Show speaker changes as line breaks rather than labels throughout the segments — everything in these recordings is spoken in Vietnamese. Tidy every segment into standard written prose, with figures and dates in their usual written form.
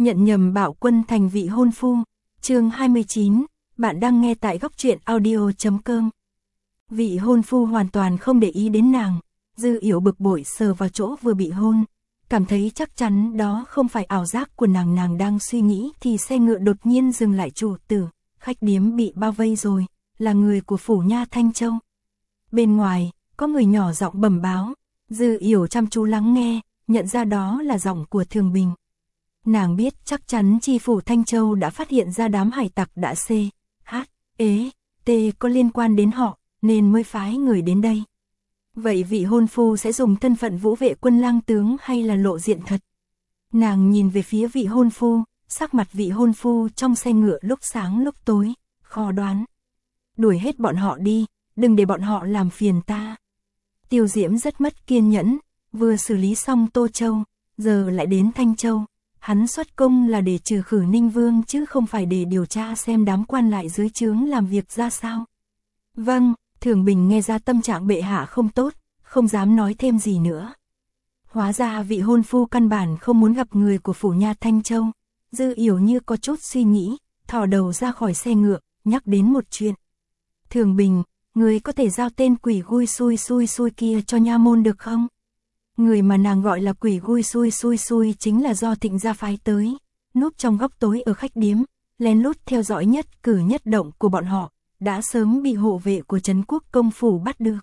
Nhận nhầm bạo quân thành vị hôn phu. Chương 29, bạn đang nghe tại góc truyện audio.com. Vị hôn phu hoàn toàn không để ý đến nàng, Dư Yểu bực bội sờ vào chỗ vừa bị hôn, cảm thấy chắc chắn đó không phải ảo giác của nàng đang suy nghĩ thì xe ngựa đột nhiên dừng lại. Chủ tử, khách điếm bị bao vây rồi, là người của phủ nha Thanh Châu. Bên ngoài, có người nhỏ giọng bẩm báo, Dư Yểu chăm chú lắng nghe, nhận ra đó là giọng của Thường Bình. Nàng biết chắc chắn chi phủ Thanh Châu đã phát hiện ra đám hải tặc đã có liên quan đến họ, nên mới phái người đến đây. Vậy vị hôn phu sẽ dùng thân phận Vũ Vệ Quân lang tướng hay là lộ diện thật? Nàng nhìn về phía vị hôn phu, sắc mặt vị hôn phu trong xe ngựa lúc sáng lúc tối, khó đoán. Đuổi hết bọn họ đi, đừng để bọn họ làm phiền ta. Tiêu Diễm rất mất kiên nhẫn, vừa xử lý xong Tô Châu, giờ lại đến Thanh Châu. Hắn xuất công là để trừ khử Ninh Vương chứ không phải để điều tra xem đám quan lại dưới trướng làm việc ra sao. Vâng, Thường Bình nghe ra tâm trạng bệ hạ không tốt, không dám nói thêm gì nữa. Hóa ra vị hôn phu căn bản không muốn gặp người của phủ nha Thanh Châu. Dư Yểu như có chút suy nghĩ, thò đầu ra khỏi xe ngựa, nhắc đến một chuyện. Thường Bình, người có thể giao tên quỷ gui xui kia cho nha môn được không? Người mà nàng gọi là quỷ gui xui chính là do Thịnh gia phái tới, núp trong góc tối ở khách điếm, lén lút theo dõi nhất cử nhất động của bọn họ, đã sớm bị hộ vệ của Trấn Quốc công phủ bắt được.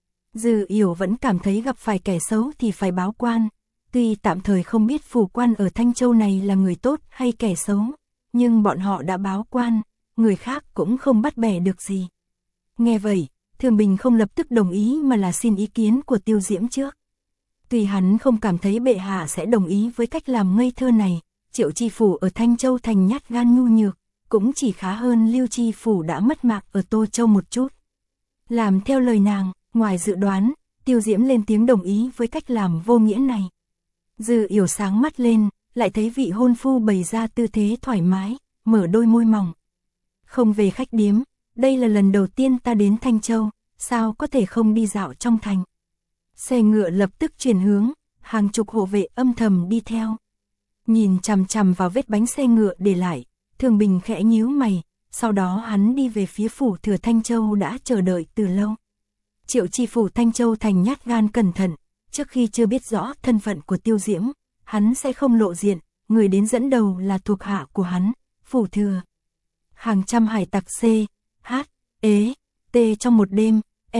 Dư Yểu vẫn cảm thấy gặp phải kẻ xấu thì phải báo quan, tuy tạm thời không biết phủ quan ở Thanh Châu này là người tốt hay kẻ xấu, nhưng bọn họ đã báo quan, người khác cũng không bắt bẻ được gì. Nghe vậy, Thường Bình không lập tức đồng ý mà là xin ý kiến của Tiêu Diễm trước. Tuy hắn không cảm thấy bệ hạ sẽ đồng ý với cách làm ngây thơ này, Triệu Chi Phủ ở Thanh Châu thành nhát gan nhu nhược, cũng chỉ khá hơn Lưu Chi Phủ đã mất mạng ở Tô Châu một chút. Làm theo lời nàng, ngoài dự đoán, Tiêu Diễm lên tiếng đồng ý với cách làm vô nghĩa này. Dư Yểu sáng mắt lên, lại thấy vị hôn phu bày ra tư thế thoải mái, mở đôi môi mỏng. Không về khách điếm, đây là lần đầu tiên ta đến Thanh Châu, sao có thể không đi dạo trong thành. Xe ngựa lập tức chuyển hướng, hàng chục hộ vệ âm thầm đi theo. Nhìn chằm chằm vào vết bánh xe ngựa để lại, Thường Bình khẽ nhíu mày, sau đó hắn đi về phía phủ thừa Thanh Châu đã chờ đợi từ lâu. Triệu Chi Phủ Thanh Châu thành nhát gan cẩn thận, trước khi chưa biết rõ thân phận của Tiêu Diễm, hắn sẽ không lộ diện, người đến dẫn đầu là thuộc hạ của hắn, phủ thừa. Hàng trăm hải tặc trong một đêm,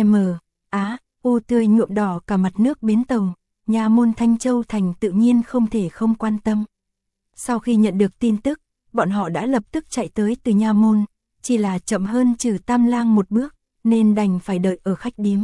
U tươi nhuộm đỏ cả mặt nước bến tàu, nha môn Thanh Châu thành tự nhiên không thể không quan tâm. Sau khi nhận được tin tức, bọn họ đã lập tức chạy tới từ nha môn, chỉ là chậm hơn Trử Tam Lang một bước, nên đành phải đợi ở khách điếm.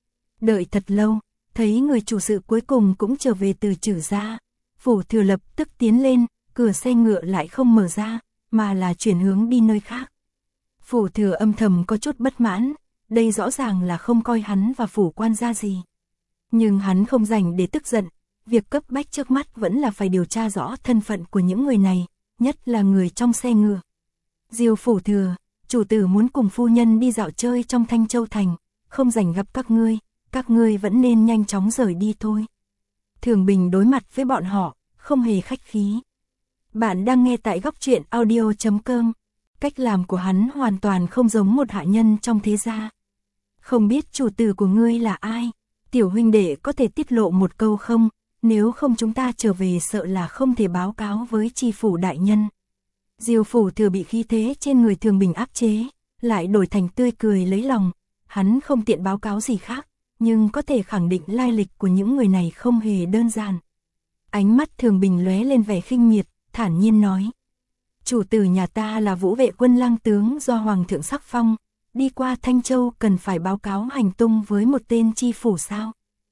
Đợi thật lâu, thấy người chủ sự cuối cùng cũng trở về từ Trử gia, phủ thừa lập tức tiến lên, cửa xe ngựa lại không mở ra, mà là chuyển hướng đi nơi khác. Phủ thừa âm thầm có chút bất mãn. Đây rõ ràng là không coi hắn và phủ quan ra gì. Nhưng hắn không rảnh để tức giận, việc cấp bách trước mắt vẫn là phải điều tra rõ thân phận của những người này, nhất là người trong xe ngựa. Diêu phủ thừa, chủ tử muốn cùng phu nhân đi dạo chơi trong Thanh Châu thành, không rảnh gặp các ngươi vẫn nên nhanh chóng rời đi thôi. Thường Bình đối mặt với bọn họ, không hề khách khí. Bạn đang nghe tại góc truyện audio.com. Cách làm của hắn hoàn toàn không giống một hạ nhân trong thế gia. Không biết chủ tử của ngươi là ai? Tiểu huynh đệ có thể tiết lộ một câu không? Nếu không chúng ta trở về sợ là không thể báo cáo với Chi phủ đại nhân. Diêu phủ thừa bị khí thế trên người Thường Bình áp chế, lại đổi thành tươi cười lấy lòng. Hắn không tiện báo cáo gì khác, nhưng có thể khẳng định lai lịch của những người này không hề đơn giản. Ánh mắt Thường Bình lóe lên vẻ khinh miệt, thản nhiên nói. Chủ tử nhà ta là Vũ Vệ Quân lang tướng do Hoàng thượng sắc phong, đi qua Thanh Châu cần phải báo cáo hành tung với một tên chi phủ sao?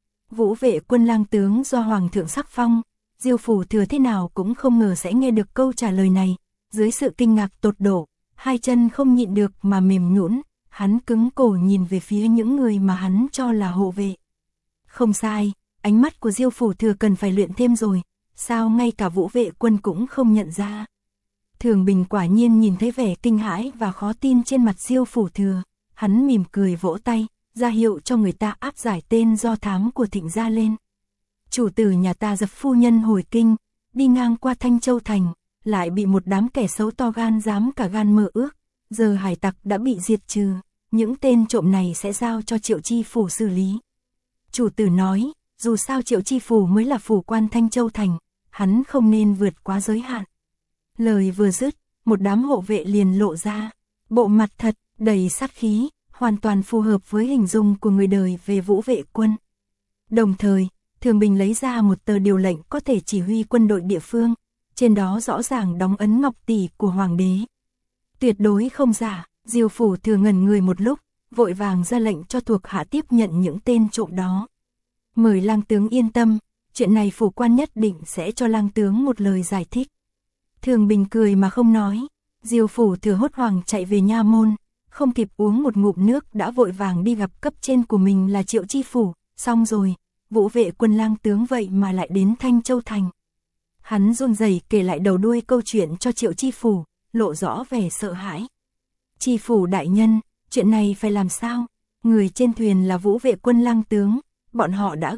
Vũ Vệ Quân lang tướng do Hoàng thượng sắc phong, Diêu phủ thừa thế nào cũng không ngờ sẽ nghe được câu trả lời này, dưới sự kinh ngạc tột độ, hai chân không nhịn được mà mềm nhũn, hắn cứng cổ nhìn về phía những người mà hắn cho là hộ vệ. Không sai, ánh mắt của Diêu phủ thừa cần phải luyện thêm rồi, sao ngay cả Vũ Vệ Quân cũng không nhận ra? Thường Bình quả nhiên nhìn thấy vẻ kinh hãi và khó tin trên mặt Diêu phủ thừa, hắn mỉm cười vỗ tay, ra hiệu cho người ta áp giải tên do thám của Thịnh gia lên. Chủ tử nhà ta dập phu nhân hồi kinh, đi ngang qua Thanh Châu thành, lại bị một đám kẻ xấu to gan dám cả gan mơ ước, giờ hải tặc đã bị diệt trừ, những tên trộm này sẽ giao cho Triệu Chi Phủ xử lý. Chủ tử nói, dù sao Triệu Chi Phủ mới là phủ quan Thanh Châu Thành, hắn không nên vượt quá giới hạn. Lời vừa dứt, một đám hộ vệ liền lộ ra, bộ mặt thật, đầy sát khí, hoàn toàn phù hợp với hình dung của người đời về Vũ Vệ Quân. Đồng thời, Thường Bình lấy ra một tờ điều lệnh có thể chỉ huy quân đội địa phương, trên đó rõ ràng đóng ấn ngọc tỷ của hoàng đế. Tuyệt đối không giả, Diêu Phủ Thừa ngẩn người một lúc, vội vàng ra lệnh cho thuộc hạ tiếp nhận những tên trộm đó. Mời lang tướng yên tâm, chuyện này phủ quan nhất định sẽ cho lang tướng một lời giải thích. Thường Bình cười mà không nói, Diêu Phủ Thừa hốt hoảng chạy về nha môn, không kịp uống một ngụm nước đã vội vàng đi gặp cấp trên của mình là Triệu Chi Phủ, xong rồi, Vũ Vệ Quân lang tướng vậy mà lại đến Thanh Châu Thành. Hắn run rẩy kể lại đầu đuôi câu chuyện cho Triệu Chi Phủ, lộ rõ vẻ sợ hãi. Chi Phủ đại nhân, chuyện này phải làm sao? Người trên thuyền là Vũ Vệ Quân lang tướng, bọn họ đã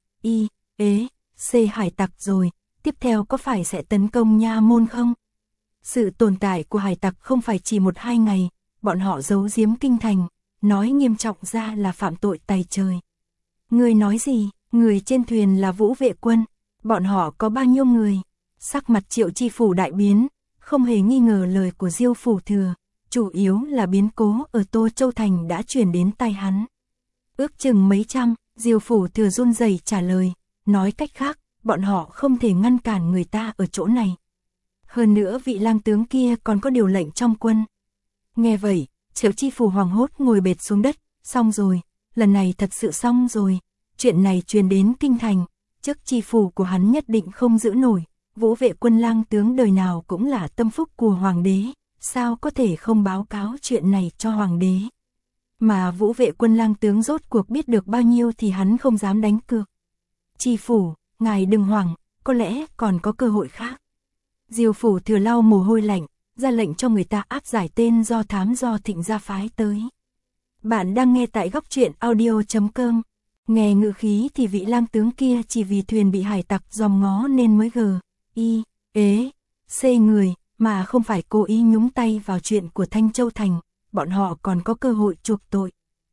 C hải tặc rồi, tiếp theo có phải sẽ tấn công nha môn không? Sự tồn tại của hải tặc không phải chỉ 1-2 ngày, bọn họ giấu giếm kinh thành, nói nghiêm trọng ra là phạm tội tày trời. Người nói gì? Người trên thuyền là Vũ Vệ Quân, bọn họ có bao nhiêu người? Sắc mặt Triệu Chi Phủ đại biến, không hề nghi ngờ lời của Diêu Phủ Thừa, chủ yếu là biến cố ở Tô Châu Thành đã truyền đến tai hắn. Ước chừng mấy trăm, Diêu Phủ Thừa run rẩy trả lời, nói cách khác, bọn họ không thể ngăn cản người ta ở chỗ này. Hơn nữa vị lang tướng kia còn có điều lệnh trong quân. Nghe vậy, Triệu Chi Phủ hoảng hốt ngồi bệt xuống đất, xong rồi, lần này thật sự xong rồi, chuyện này truyền đến kinh thành, chức chi phủ của hắn nhất định không giữ nổi, Vũ Vệ Quân lang tướng đời nào cũng là tâm phúc của hoàng đế, sao có thể không báo cáo chuyện này cho hoàng đế. Mà Vũ Vệ Quân lang tướng rốt cuộc biết được bao nhiêu thì hắn không dám đánh cược. Chi phủ, ngài đừng hoảng, có lẽ còn có cơ hội khác. Diêu Phủ Thừa lau mồ hôi lạnh, ra lệnh cho người ta áp giải tên do thám do Thịnh gia phái tới. Bạn đang nghe tại Góc Truyện Audio.com. Nghe ngữ khí thì vị lang tướng kia chỉ vì thuyền bị hải tặc dòm ngó nên mới C người, mà không phải cố ý nhúng tay vào chuyện của Thanh Châu Thành, bọn họ còn có cơ hội chuộc tội.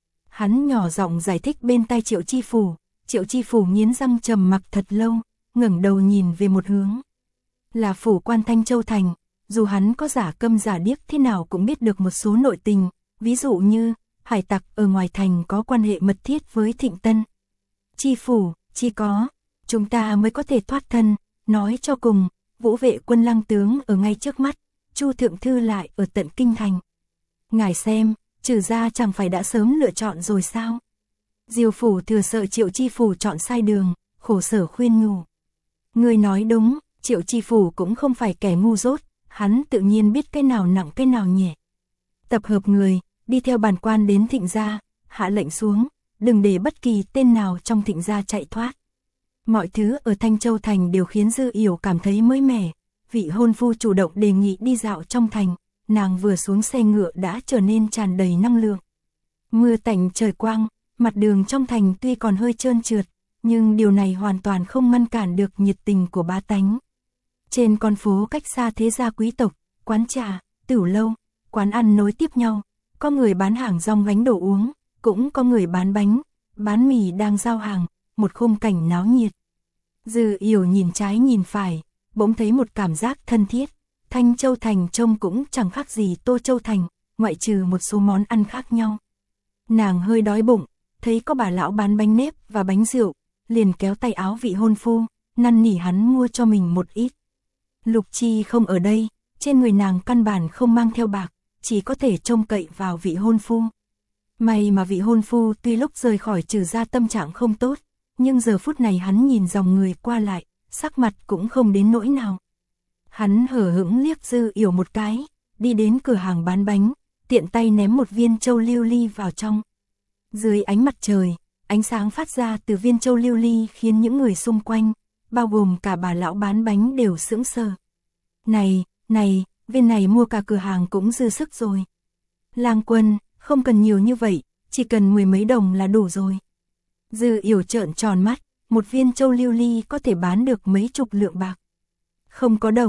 Hắn nhỏ giọng giải thích bên tai Triệu Chi Phủ, Triệu Chi Phủ nghiến răng trầm mặc thật lâu, ngẩng đầu nhìn về một hướng. Là phủ quan Thanh Châu Thành, dù hắn có giả câm giả điếc thế nào cũng biết được một số nội tình, ví dụ như hải tặc ở ngoài thành có quan hệ mật thiết với Thịnh Tân. Chi phủ, chỉ có chúng ta mới có thể thoát thân, nói cho cùng, Vũ Vệ Quân lang tướng ở ngay trước mắt, Chu thượng thư lại ở tận kinh thành. Ngài xem, trừ ra chẳng phải đã sớm lựa chọn rồi sao? Diêu Phủ Thừa sợ Triệu Chi Phủ chọn sai đường, khổ sở khuyên nhủ. Người nói đúng, Triệu Chi Phủ cũng không phải kẻ ngu dốt, hắn tự nhiên biết cái nào nặng cái nào nhẹ. Tập hợp người, đi theo bản quan đến Thịnh gia, hạ lệnh xuống, đừng để bất kỳ tên nào trong Thịnh gia chạy thoát. Mọi thứ ở Thanh Châu Thành đều khiến Dư Yểu cảm thấy mới mẻ, vị hôn phu chủ động đề nghị đi dạo trong thành, nàng vừa xuống xe ngựa đã trở nên tràn đầy năng lượng. Mưa tạnh trời quang, mặt đường trong thành tuy còn hơi trơn trượt, nhưng điều này hoàn toàn không ngăn cản được nhiệt tình của bá tánh. Trên con phố cách xa thế gia quý tộc, quán trà, tửu lâu, quán ăn nối tiếp nhau, có người bán hàng rong gánh đồ uống, cũng có người bán bánh, bán mì đang giao hàng, một khung cảnh náo nhiệt. Dư Yểu nhìn trái nhìn phải, bỗng thấy một cảm giác thân thiết. Thanh Châu Thành trông cũng chẳng khác gì Tô Châu Thành, ngoại trừ một số món ăn khác nhau. Nàng hơi đói bụng, thấy có bà lão bán bánh nếp và bánh rượu, liền kéo tay áo vị hôn phu, năn nỉ hắn mua cho mình một ít. Lục Chi không ở đây, trên người nàng căn bản không mang theo bạc, chỉ có thể trông cậy vào vị hôn phu. May mà vị hôn phu tuy lúc rời khỏi Trừ gia tâm trạng không tốt, nhưng giờ phút này hắn nhìn dòng người qua lại, sắc mặt cũng không đến nỗi nào. Hắn hở hững liếc Dư Yểu một cái, đi đến cửa hàng bán bánh, tiện tay ném một viên châu lưu ly vào trong. Dưới ánh mặt trời, ánh sáng phát ra từ viên châu lưu ly khiến những người xung quanh, bao gồm cả bà lão bán bánh đều sững sờ. Này, viên này mua cả cửa hàng cũng dư sức rồi. Lang quân, không cần nhiều như vậy, chỉ cần 10 mấy đồng là đủ rồi. Dư Yểu trợn tròn mắt, một viên châu lưu ly có thể bán được mấy chục lượng bạc. Không có đồng,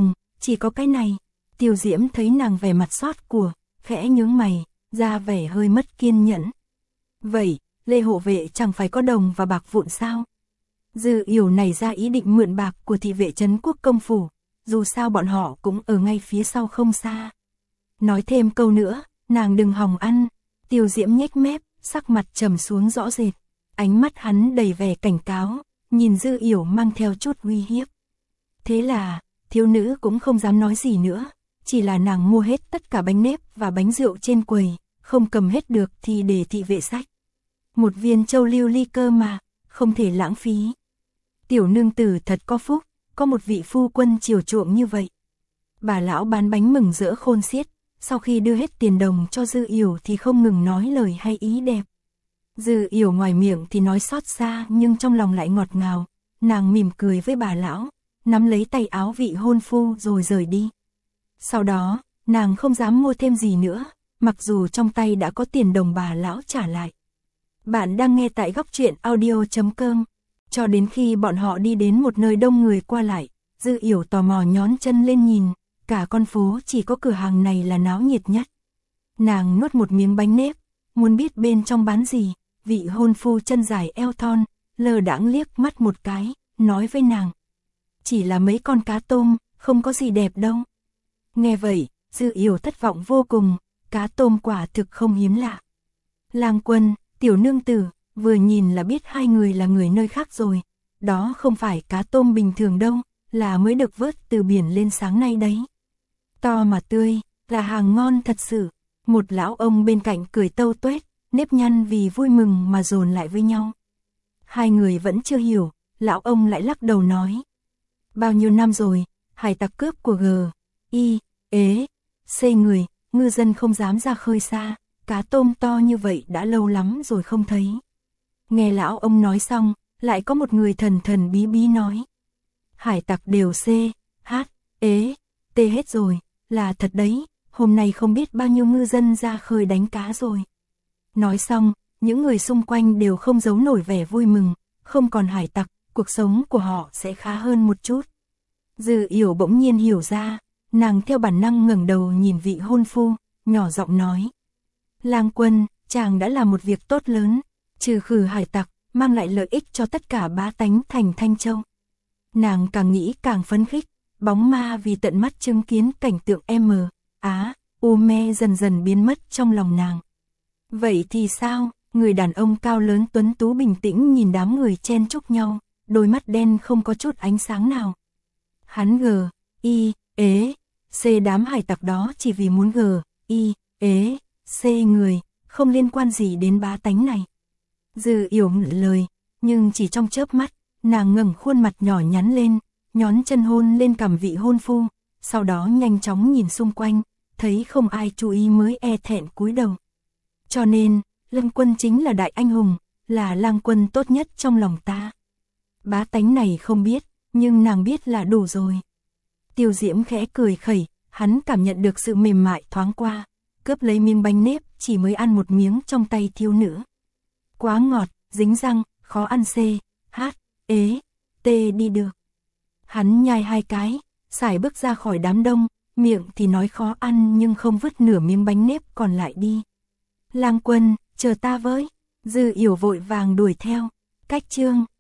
chỉ có cái này. Tiêu Diễm thấy nàng vẻ mặt xót của, khẽ nhướng mày, ra vẻ hơi mất kiên nhẫn. Vậy, Lê hộ vệ chẳng phải có đồng và bạc vụn sao? Dư Yểu nảy ra ý định mượn bạc của thị vệ trấn quốc công phủ, dù sao bọn họ cũng ở ngay phía sau không xa. Nói thêm câu nữa, nàng đừng hòng ăn. Tiêu Diễm nhếch mép, sắc mặt trầm xuống rõ rệt. Ánh mắt hắn đầy vẻ cảnh cáo, nhìn Dư Yểu mang theo chút uy hiếp. Thế là, thiếu nữ cũng không dám nói gì nữa, chỉ là nàng mua hết tất cả bánh nếp và bánh rượu trên quầy, không cầm hết được thì để thị vệ xách. Một viên châu lưu ly cơ mà, không thể lãng phí. Tiểu nương tử thật có phúc, có một vị phu quân chiều chuộng như vậy. Bà lão bán bánh mừng rỡ khôn xiết, sau khi đưa hết tiền đồng cho Dư Yểu thì không ngừng nói lời hay ý đẹp. Dư Yểu ngoài miệng thì nói xót xa nhưng trong lòng lại ngọt ngào, nàng mỉm cười với bà lão, nắm lấy tay áo vị hôn phu rồi rời đi. Sau đó, nàng không dám mua thêm gì nữa, mặc dù trong tay đã có tiền đồng bà lão trả lại. Bạn đang nghe tại Góc Truyện Audio.com. Cho đến khi bọn họ đi đến một nơi đông người qua lại, Dư Yểu tò mò nhón chân lên nhìn, cả con phố chỉ có cửa hàng này là náo nhiệt nhất. Nàng nuốt một miếng bánh nếp, muốn biết bên trong bán gì, vị hôn phu chân dài eo thon, lơ đãng liếc mắt một cái, nói với nàng. Chỉ là mấy con cá tôm, không có gì đẹp đâu. Nghe vậy, Dư Yểu thất vọng vô cùng, cá tôm quả thực không hiếm lạ. Lang Quân, tiểu nương tử, vừa nhìn là biết hai người là người nơi khác rồi. Đó không phải cá tôm bình thường đâu, là mới được vớt từ biển lên sáng nay đấy. To mà tươi, là hàng ngon thật sự. Một lão ông bên cạnh cười tâu tuét, nếp nhăn vì vui mừng mà dồn lại với nhau. Hai người vẫn chưa hiểu, lão ông lại lắc đầu nói. Bao nhiêu năm rồi, hải tặc cướp của C người, ngư dân không dám ra khơi xa, cá tôm to như vậy đã lâu lắm rồi không thấy. Nghe lão ông nói xong, lại có một người thần thần bí bí nói. Hải tặc đều hết rồi, là thật đấy, hôm nay không biết bao nhiêu ngư dân ra khơi đánh cá rồi. Nói xong, những người xung quanh đều không giấu nổi vẻ vui mừng, không còn hải tặc, cuộc sống của họ sẽ khá hơn một chút. Dư Yểu bỗng nhiên hiểu ra, nàng theo bản năng ngẩng đầu nhìn vị hôn phu, nhỏ giọng nói. Lang Quân, chàng đã làm một việc tốt lớn, trừ khử hải tặc, mang lại lợi ích cho tất cả bá tánh thành Thanh Châu. Nàng càng nghĩ càng phấn khích, bóng ma vì tận mắt chứng kiến cảnh tượng dần dần biến mất trong lòng nàng. Vậy thì sao? Người đàn ông cao lớn tuấn tú bình tĩnh nhìn đám người chen chúc nhau, đôi mắt đen không có chút ánh sáng nào. Hắn đám hải tặc đó chỉ vì muốn người, không liên quan gì đến bá tánh này. Dư Yểu lời, nhưng chỉ trong chớp mắt, nàng ngẩng khuôn mặt nhỏ nhắn lên, nhón chân hôn lên cằm vị hôn phu, sau đó nhanh chóng nhìn xung quanh, thấy không ai chú ý mới e thẹn cúi đầu. Cho nên, Lang Quân chính là đại anh hùng, là lang quân tốt nhất trong lòng ta. Bá tánh này không biết, nhưng nàng biết là đủ rồi. Tiêu Diễm khẽ cười khẩy, hắn cảm nhận được sự mềm mại thoáng qua, cướp lấy miếng bánh nếp, chỉ mới ăn một miếng trong tay thiếu nữ. Quá ngọt, dính răng, khó ăn đi được. Hắn nhai hai cái, sải bước ra khỏi đám đông, miệng thì nói khó ăn nhưng không vứt nửa miếng bánh nếp còn lại đi. Lang Quân, chờ ta với. Dư Yểu vội vàng đuổi theo. Cách chương